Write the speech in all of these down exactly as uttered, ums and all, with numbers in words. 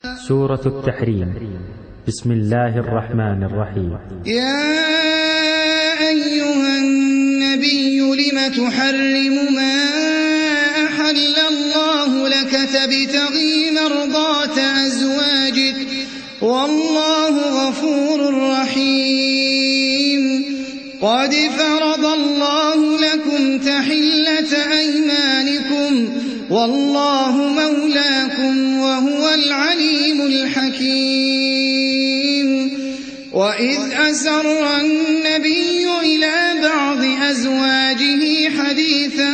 سورة التحريم. بسم الله الرحمن الرحيم. يا أيها النبي لم تحرم ما أحل الله لك تبتغي مرضات أزواجك والله غفور رحيم. قد فرض الله لكم تحلة أيمانكم والله مولاكم وهو العليم الحكيم. وإذ أسر النبي إلى بعض أزواجه حديثا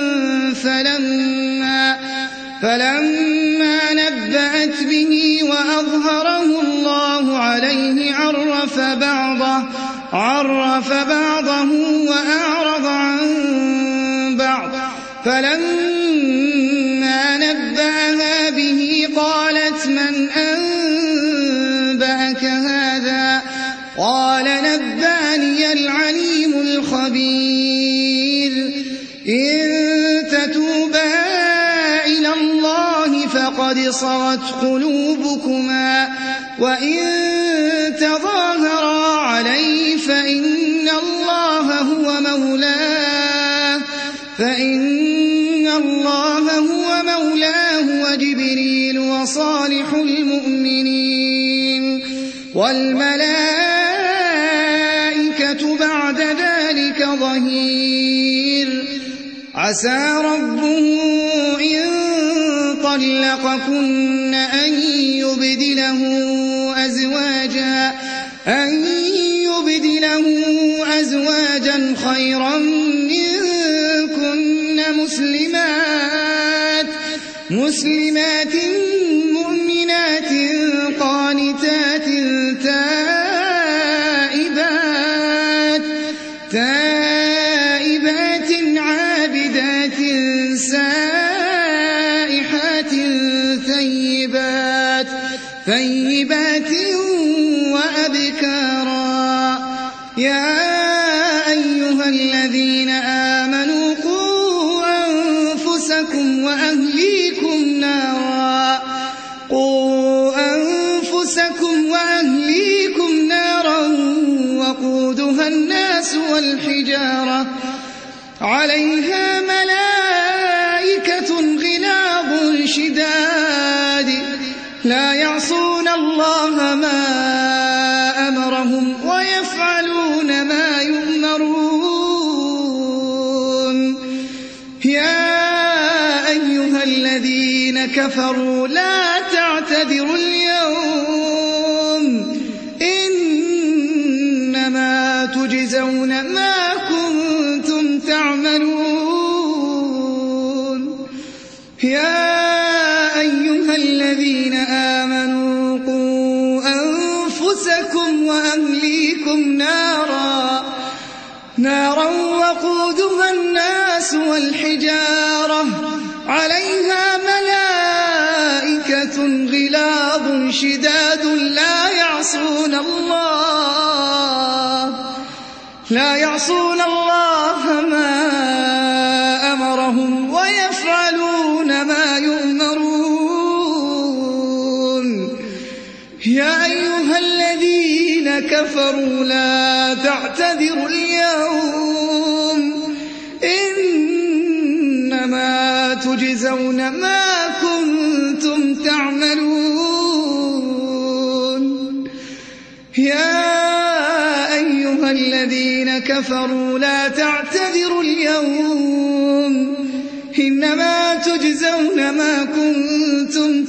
فلما, فلما نبأت به وأظهره الله عليه عرف بعضه, عرف بعضه وأعرض عن بعض. فلما نبأها به قالت من أنبأك هذا؟ قال نبأني العليم الخبير. إن تتوبا إلى الله فقد صغت قلوبكما وإن تظاهرا عليه فإن الله هو مولاه فإن الله هو مولاه وجبريل وصالح المؤمنين والملائكة بعد ذلك ظهير. عسى ربه إن طلقكن أن يبدله أزواجا, أن يبدله أزواجا خيرا منكن مسلمات, مسلمات مؤمنات قانتات تائبات, تائبات عابدات سائحات ثيبات, ثيبات وأبكارا. يا أيها الذين آمنوا قوا أنفسكم وأهليكم نارا, قوا أنفسكم وأهليكم نارا وقودها الناس والحجارة عليها ملائكة غلاظ شداد لا يعصون الله ما أمرهم ويفعلون ما يؤمرون. يا أيها الذين كفروا لا تعتذروا اليوم إنما تجزون ما كنتم تعملون. يا أيها الذين آمنوا قوا أنفسكم وأهليكم نارا, نارا وقودها الناس والحجارة عليها ملائكة غلاظ شداد لا يعصون الله, لا يعصون الله ما أمرهم ويفعلون ما يؤمرون. يا أيها الذين كفروا لا تعتذروا اليوم إنما تجزون ما كنتم تعملون. يا أيها الذين كفروا لا تعتذروا اليوم إنما تجزون ما كنتم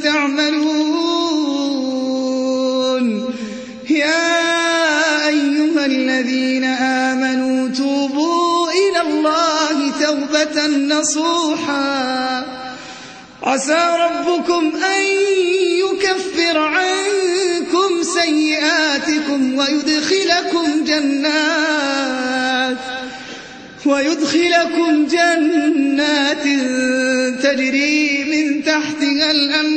تعملون. يا أيها الذين آمنوا توبوا إلى الله توبة نصوحا. عسى ربكم أن يكفر عنكم سيئاتكم ويدخلكم جنات, ويدخلكم جنات تجري من تحتها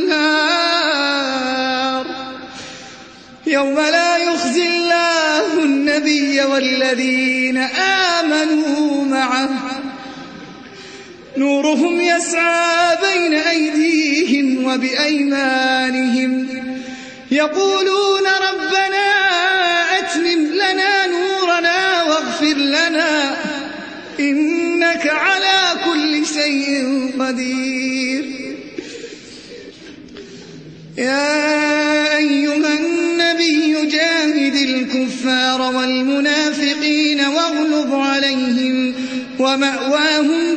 الأنهار يوم لا يخزي الله النبي والذين آمنوا معه نورهم يسعى بين أيديهم وبأيمانهم يقولون ربنا أتمم لنا نورنا واغفر لنا إنك على كل شيء قدير. يا أيها النبي جاهد الكفار والمنافقين واغلظ عليهم ومأواهم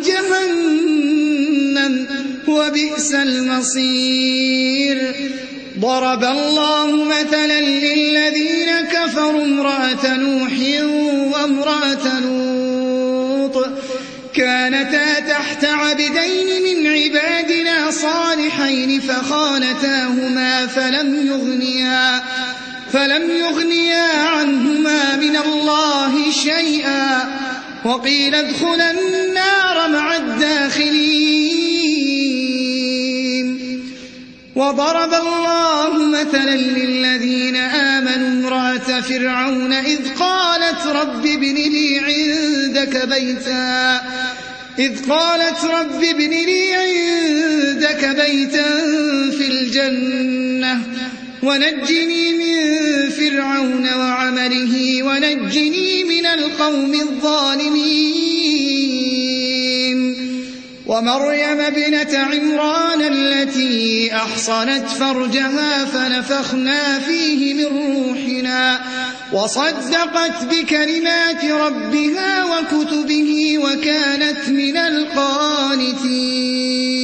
جهنم وبئس المصير. ضرب الله مثلا للذين كفروا امرأة نوح وامرأة لوط كانتا تحت عبدين من عبادنا صالحين فخانتاهما فلم يغنيا فلم يغنيا عنهما من الله شيئا وقيل ادخلا النار مع الداخلين. وضرب الله مثلا للذين آمنوا امرأة فرعون إذ قالت رب ابن لي عندك بيتا إذ قالت رب ابن لي عندك بيتا في الجنة ونجني من فرعون وعمله ونجني من القوم الظالمين. ومريم ابنة عمران التي أحصنت فرجها فنفخنا فيه من روحنا وصدقت بكلمات ربها وكتبه وكانت من القانتين.